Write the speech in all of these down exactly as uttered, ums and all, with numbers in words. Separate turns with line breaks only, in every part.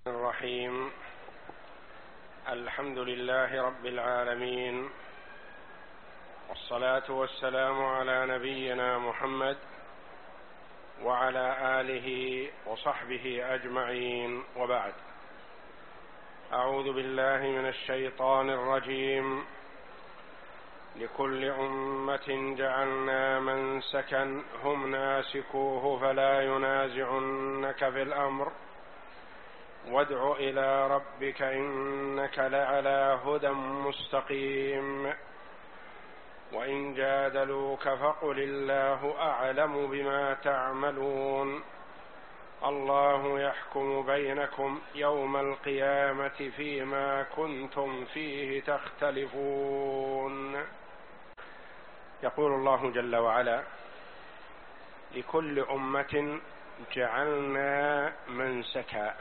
الرحيم. الحمد لله رب العالمين، والصلاة والسلام على نبينا محمد وعلى آله وصحبه أجمعين، وبعد. أعوذ بالله من الشيطان الرجيم. لكل أمة جعلنا منسكا هم ناسكوه فلا ينازعنك في الأمر وادع إلى ربك إنك لعلى هدى مستقيم. وإن جادلوك فقل الله أعلم بما تعملون الله يحكم بينكم يوم القيامة فيما كنتم فيه تختلفون. يقول الله جل وعلا: لكل أمة جعلنا منسكا.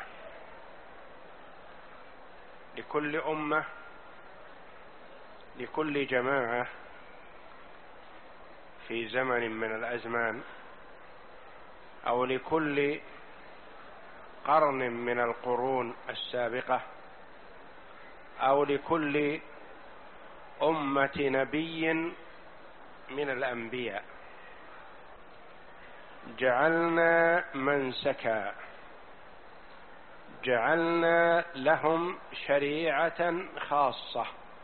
لكل أمة، لكل جماعة في زمن من الأزمان، أو لكل قرن من القرون السابقة، أو لكل أمة نبي من الأنبياء، جعلنا منسكا، جعلنا لهم شريعة خاصة.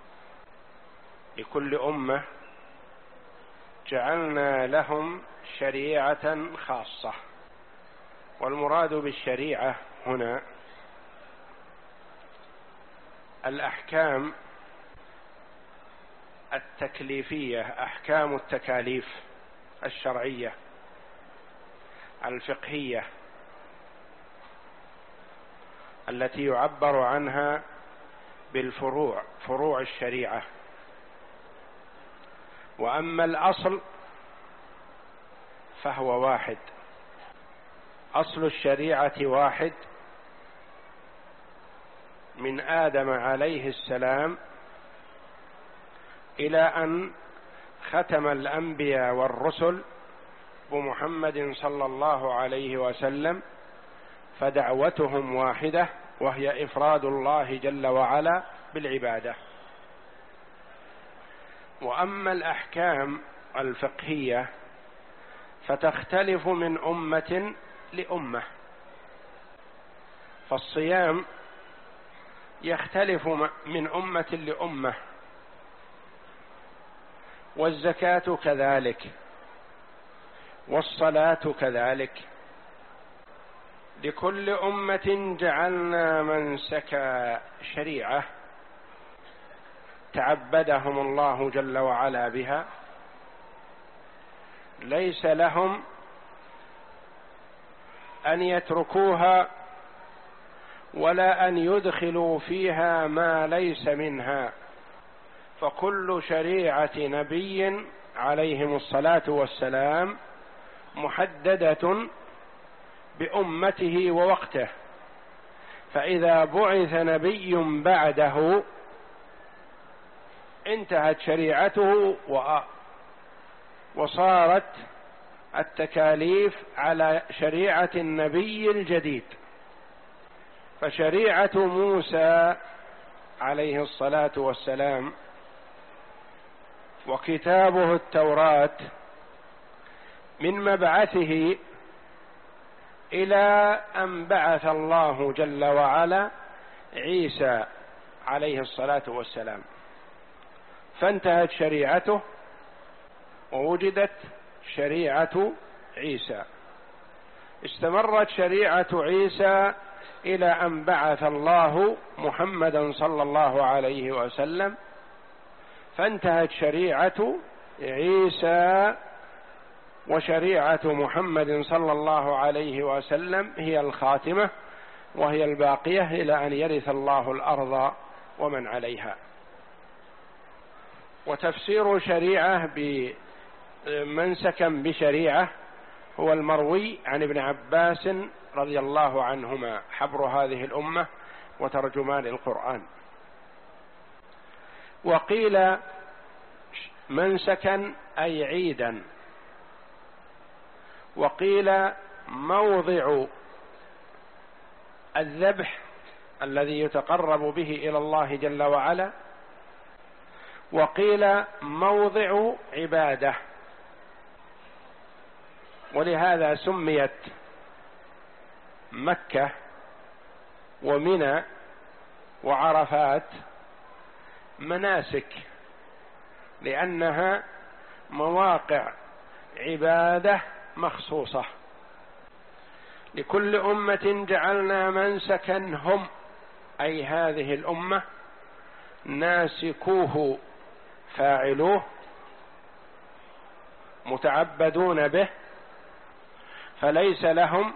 لكل أمة جعلنا لهم شريعة خاصة. والمراد بالشريعة هنا الأحكام التكليفية، أحكام التكاليف الشرعية الفقهية التي يعبر عنها بالفروع، فروع الشريعة. وأما الأصل فهو واحد، أصل الشريعة واحد من آدم عليه السلام إلى أن ختم الأنبياء والرسل بمحمد صلى الله عليه وسلم، فدعوتهم واحدة، وهي إفراد الله جل وعلا بالعبادة. وأما الأحكام الفقهية فتختلف من أمة لأمة. فالصيام يختلف من أمة لأمة، والزكاة كذلك، والصلاة كذلك. لكل أمة جعلنا منسكا، شريعة تعبدهم الله جل وعلا بها، ليس لهم أن يتركوها ولا أن يدخلوا فيها ما ليس منها. فكل شريعة نبي عليهم الصلاة والسلام محددة بأمته ووقته، فإذا بعث نبي بعده انتهت شريعته وصارت التكاليف على شريعة النبي الجديد. فشريعة موسى عليه الصلاة والسلام وكتابه التوراة من مبعثه إلى أن بعث الله جل وعلا عيسى عليه الصلاة والسلام، فانتهت شريعته ووجدت شريعة عيسى. استمرت شريعة عيسى إلى أن بعث الله محمدا صلى الله عليه وسلم، فانتهت شريعة عيسى، وشريعة محمد صلى الله عليه وسلم هي الخاتمة وهي الباقية إلى أن يرث الله الأرض ومن عليها. وتفسير شريعة بمنسكا بشريعة هو المروي عن ابن عباس رضي الله عنهما، حبر هذه الأمة وترجمان القرآن. وقيل منسكا أي عيدا، وقيل موضع الذبح الذي يتقرب به إلى الله جل وعلا، وقيل موضع عبادة، ولهذا سميت مكة ومنى وعرفات مناسك، لأنها مواقع عبادة مخصوصة. لكل أمة جعلنا منسكا هم، أي هذه الأمة، ناسكوه فاعلوه متعبدون به، فليس لهم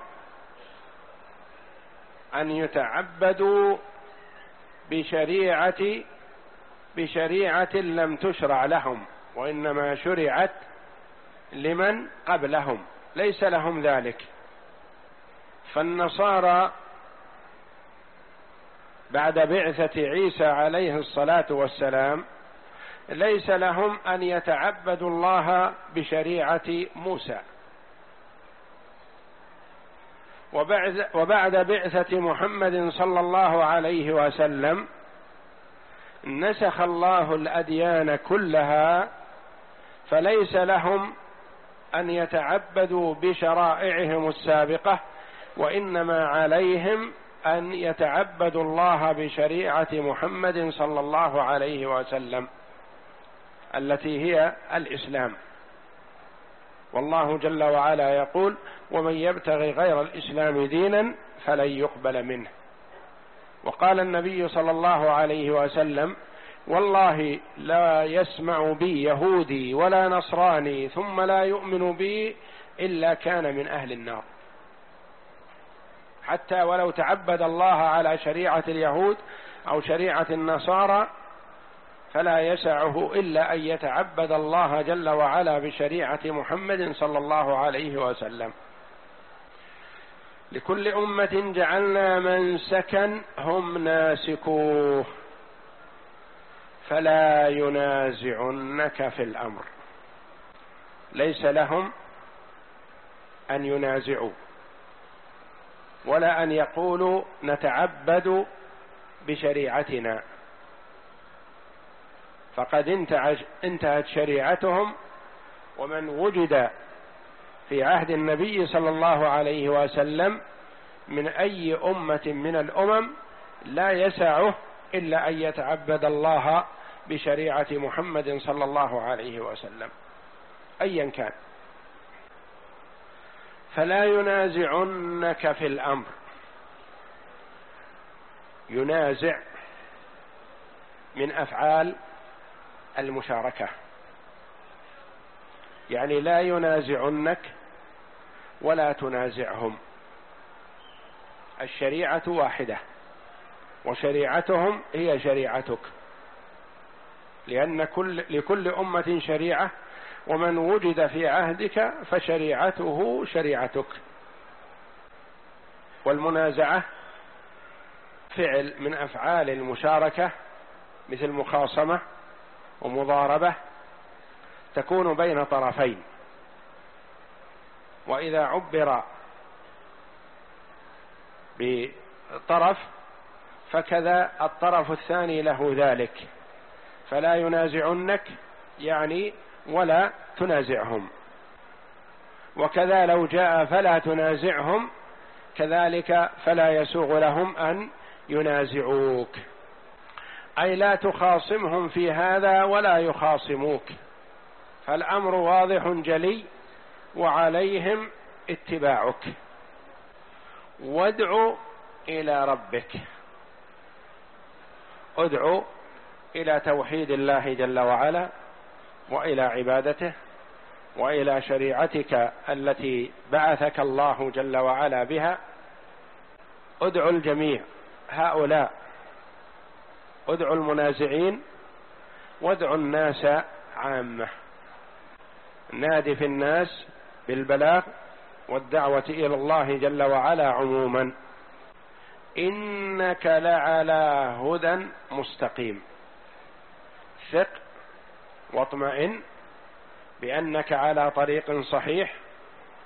أن يتعبدوا بشريعة بشريعة لم تشرع لهم، وإنما شرعت لمن قبلهم، ليس لهم ذلك. فالنصارى بعد بعثة عيسى عليه الصلاة والسلام ليس لهم أن يتعبدوا الله بشريعة موسى، وبعد, وبعد بعثة محمد صلى الله عليه وسلم نسخ الله الأديان كلها، فليس لهم أن يتعبدوا بشرائعهم السابقة، وإنما عليهم أن يتعبدوا الله بشريعة محمد صلى الله عليه وسلم التي هي الإسلام. والله جل وعلا يقول: ومن يبتغي غير الإسلام دينا فلن يقبل منه. وقال النبي صلى الله عليه وسلم: والله لا يسمع بي يهودي ولا نصراني ثم لا يؤمن بي إلا كان من أهل النار. حتى ولو تعبد الله على شريعة اليهود أو شريعة النصارى فلا يسعه إلا أن يتعبد الله جل وعلا بشريعة محمد صلى الله عليه وسلم. لكل أمة جعلنا منسكا هم ناسكوه فلا ينازعنك في الأمر، ليس لهم أن ينازعوا ولا أن يقولوا نتعبد بشريعتنا، فقد انتهت شريعتهم. ومن وجد في عهد النبي صلى الله عليه وسلم من أي أمة من الأمم لا يسعه إلا أن يتعبد الله بشريعة محمد صلى الله عليه وسلم أيا كان. فلا ينازعنك في الأمر. ينازع من أفعال المشاركة، يعني لا ينازعنك ولا تنازعهم. الشريعة واحدة وشريعتهم هي شريعتك، لأن كل لكل أمة شريعة، ومن وجد في عهدك فشريعته شريعتك. والمنازعة فعل من أفعال المشاركة مثل مخاصمة ومضاربة تكون بين طرفين، وإذا عبر بطرف فكذا الطرف الثاني له ذلك. فلا ينازعنك يعني ولا تنازعهم، وكذا لو جاء فلا تنازعهم كذلك فلا يسوغ لهم أن ينازعوك، أي لا تخاصمهم في هذا ولا يخاصموك. فالأمر واضح جلي وعليهم اتباعك. وادع إلى ربك، ادع إلى توحيد الله جل وعلا وإلى عبادته وإلى شريعتك التي بعثك الله جل وعلا بها. ادع الجميع هؤلاء، ادع المنازعين وادع الناس عامة. نادي في الناس بالبلاغ والدعوة إلى الله جل وعلا عموما. إنك لعلى هدى مستقيم. ثق واطمئن بأنك على طريق صحيح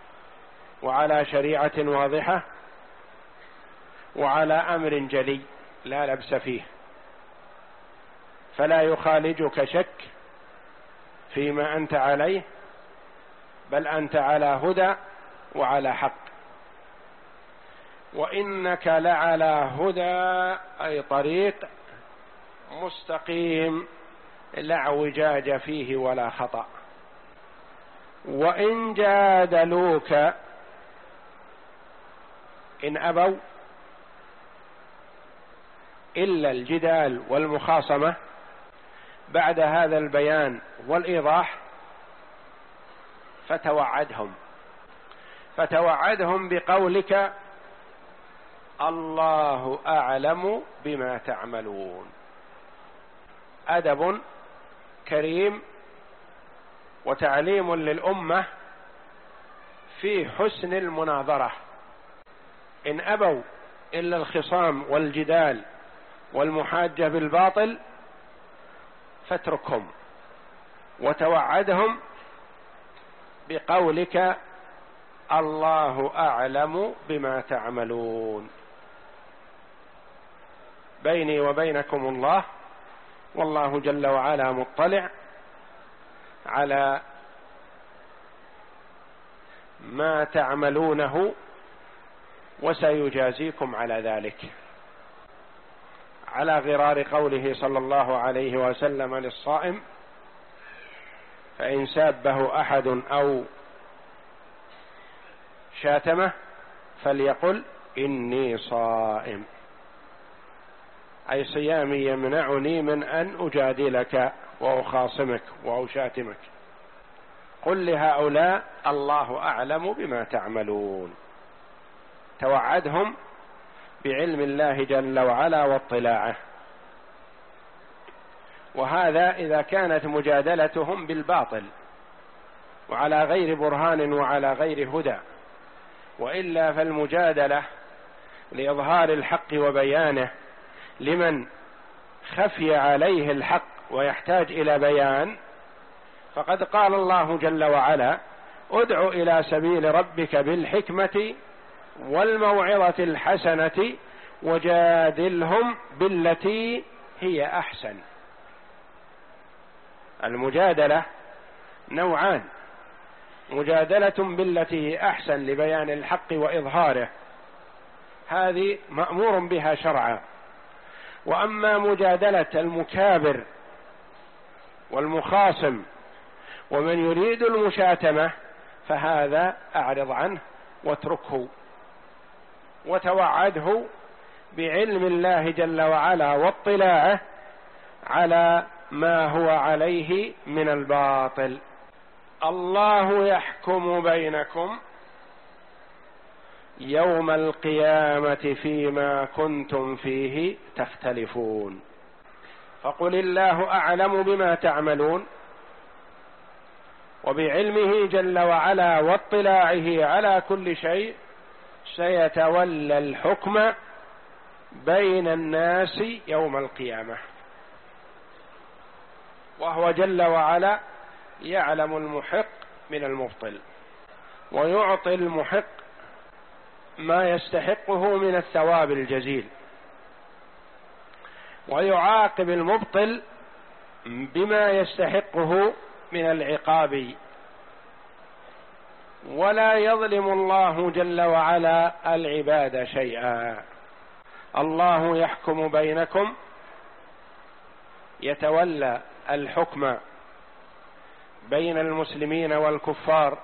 وعلى شريعة واضحة وعلى أمر جلي. لا لبس فيه، فلا يخالجك شك فيما أنت عليه، بل أنت على هدى وعلى حق. وإنك لعلى هدى أي طريق مستقيم لا اعوجاج فيه ولا خطأ. وإن جادلوك إن أبوا إلا الجدال والمخاصمة بعد هذا البيان والإيضاح فتوعدهم فتوعدهم بقولك الله أعلم بما تعملون. أدب كريم وتعليم للأمة في حسن المناظرة. إن أبوا إلا الخصام والجدال والمحاجة بالباطل فاتركهم، وتوعدهم بقولك الله أعلم بما تعملون. بيني وبينكم الله، والله جل وعلا مطلع على ما تعملونه وسيجازيكم على ذلك، على غرار قوله صلى الله عليه وسلم للصائم: فإن سابه أحد أو شاتمه فليقل إني صائم، أي صيامي يمنعني من أن أجادلك وأخاصمك وأشاتمك. قل لهؤلاء الله أعلم بما تعملون. توعدهم بعلم الله جل وعلا واطلاعه. وهذا إذا كانت مجادلتهم بالباطل وعلى غير برهان وعلى غير هدى، وإلا فالمجادلة لإظهار الحق وبيانه لمن خفي عليه الحق ويحتاج إلى بيان، فقد قال الله جل وعلا: ادع إلى سبيل ربك بالحكمة والموعظة الحسنة وجادلهم بالتي هي أحسن. المجادلة نوعان: مجادلة بالتي هي أحسن لبيان الحق وإظهاره، هذه مأمور بها شرعا. وأما مجادلة المكابر والمخاصم ومن يريد المشاتمة فهذا أعرض عنه واتركه، وتوعده بعلم الله جل وعلا واطلاعه على ما هو عليه من الباطل. الله يحكم بينكم يوم القيامة فيما كنتم فيه تختلفون. فقل الله أعلم بما تعملون، وبعلمه جل وعلا واطلاعه على كل شيء سيتولى الحكم بين الناس يوم القيامة، وهو جل وعلا يعلم المحق من المبطل، ويعطي المحق ما يستحقه من الثواب الجزيل، ويعاقب المبطل بما يستحقه من العقاب. ولا يظلم الله جل وعلا العباد شيئا. الله يحكم بينكم، يتولى الحكم بين المسلمين والكفار،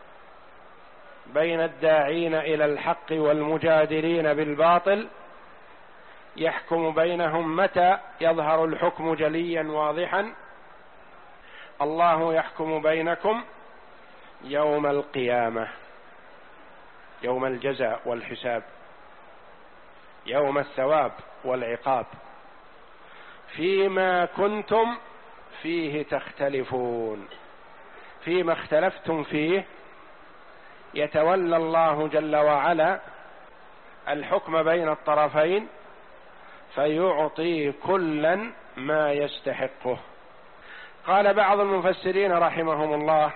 بين الداعين إلى الحق والمجادلين بالباطل، يحكم بينهم متى يظهر الحكم جليا واضحا. الله يحكم بينكم يوم القيامة، يوم الجزاء والحساب، يوم الثواب والعقاب، فيما كنتم فيه تختلفون. فيما اختلفتم فيه يتولى الله جل وعلا الحكم بين الطرفين، فيعطي كلا ما يستحقه. قال بعض المفسرين رحمهم الله: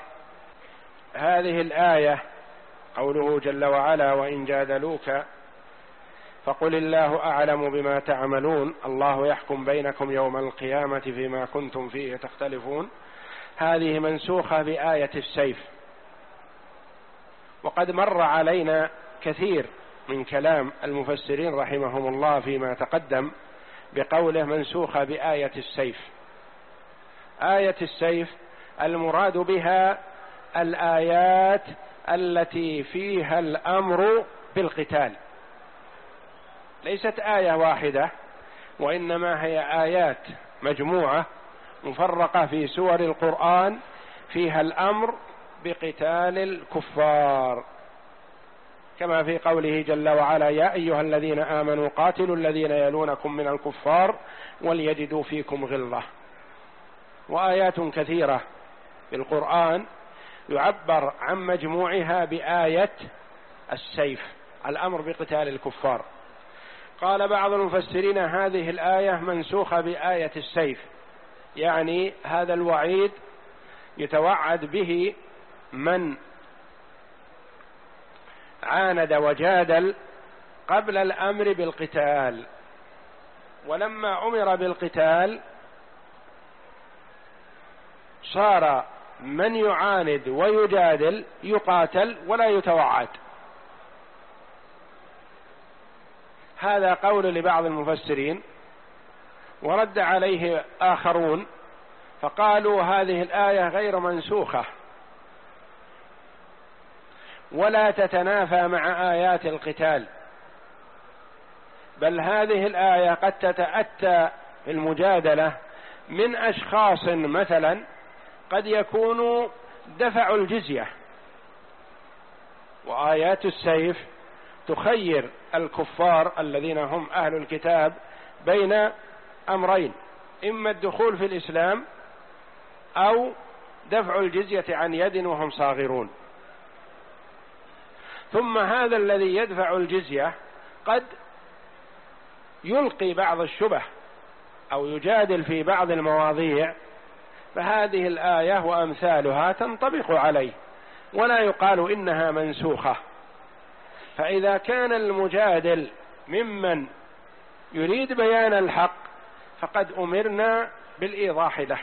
هذه الآية قوله جل وعلا: وإن جادلوك فقل الله أعلم بما تعملون الله يحكم بينكم يوم القيامة فيما كنتم فيه تختلفون، هذه منسوخة بآية السيف. وقد مر علينا كثير من كلام المفسرين رحمهم الله فيما تقدم بقوله منسوخة بآية السيف. آية السيف المراد بها الآيات التي فيها الأمر بالقتال، ليست آية واحدة، وإنما هي آيات مجموعة مفرقة في سور القرآن فيها الأمر بقتال الكفار، كما في قوله جل وعلا يا أيها الذين آمنوا قاتلوا الذين يلونكم من الكفار وليجدوا فيكم غلظة. وآيات كثيرة في القرآن يعبر عن مجموعها بآية السيف، الأمر بقتال الكفار. قال بعض المفسرين هذه الآية منسوخة بآية السيف، يعني هذا الوعيد يتوعد به من عاند وجادل قبل الأمر بالقتال، ولما أمر بالقتال صار من يعاند ويجادل يقاتل ولا يتوعد. هذا قول لبعض المفسرين، ورد عليه آخرون فقالوا هذه الآية غير منسوخة ولا تتنافى مع آيات القتال، بل هذه الآية قد تتأتى في المجادلة من أشخاص مثلا قد يكونوا دفعوا الجزية، وآيات السيف تخير الكفار الذين هم أهل الكتاب بين أمرين، إما الدخول في الإسلام أو دفع الجزية عن يد وهم صاغرون. ثم هذا الذي يدفع الجزية قد يلقي بعض الشبه أو يجادل في بعض المواضيع، فهذه الآية وأمثالها تنطبق عليه ولا يقال إنها منسوخة. فإذا كان المجادل ممن يريد بيان الحق فقد أمرنا بالإيضاح له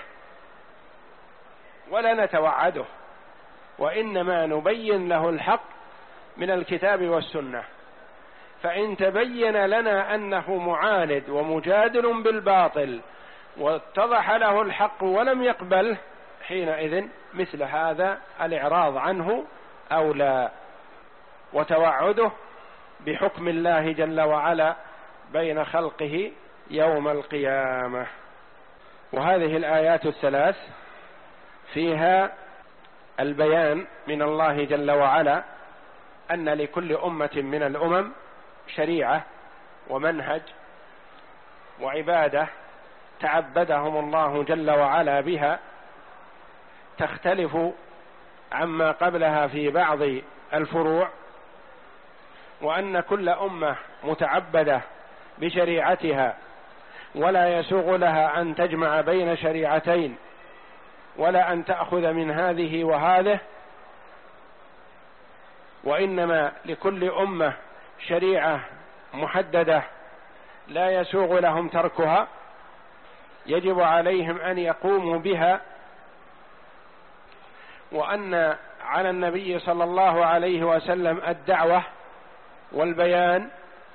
ولا نتوعده، وإنما نبين له الحق من الكتاب والسنة. فإن تبين لنا أنه معاند ومجادل بالباطل واتضح له الحق ولم يقبله، حينئذ مثل هذا الإعراض عنه أولى، وتوعده بحكم الله جل وعلا بين خلقه يوم القيامة. وهذه الآيات الثلاث فيها البيان من الله جل وعلا أن لكل أمة من الأمم شريعة ومنهج وعبادة تعبدهم الله جل وعلا بها، تختلف عما قبلها في بعض الفروع، وأن كل أمة متعبدة بشريعتها ولا يسوغ لها أن تجمع بين شريعتين ولا أن تأخذ من هذه وهذه، وإنما لكل أمة شريعة محددة لا يسوغ لهم تركها، يجب عليهم أن يقوموا بها. وأن على النبي صلى الله عليه وسلم الدعوة والبيان،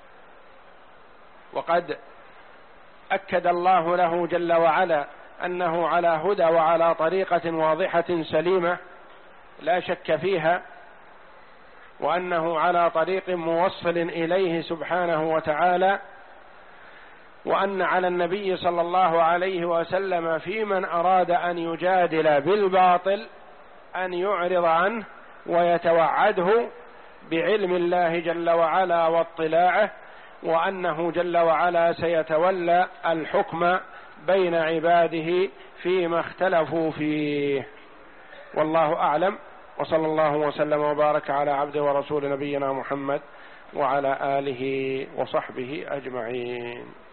وقد أكد الله له جل وعلا أنه على هدى وعلى طريقة واضحة سليمة لا شك فيها، وأنه على طريق موصل إليه سبحانه وتعالى، وأن على النبي صلى الله عليه وسلم في من أراد أن يجادل بالباطل أن يعرض عنه ويتوعده بعلم الله جل وعلا واطلاعه، وأنه جل وعلا سيتولى الحكم بين عباده فيما اختلفوا فيه. والله أعلم، وصلى الله وسلم وبارك على عبده ورسول نبينا محمد وعلى آله وصحبه أجمعين.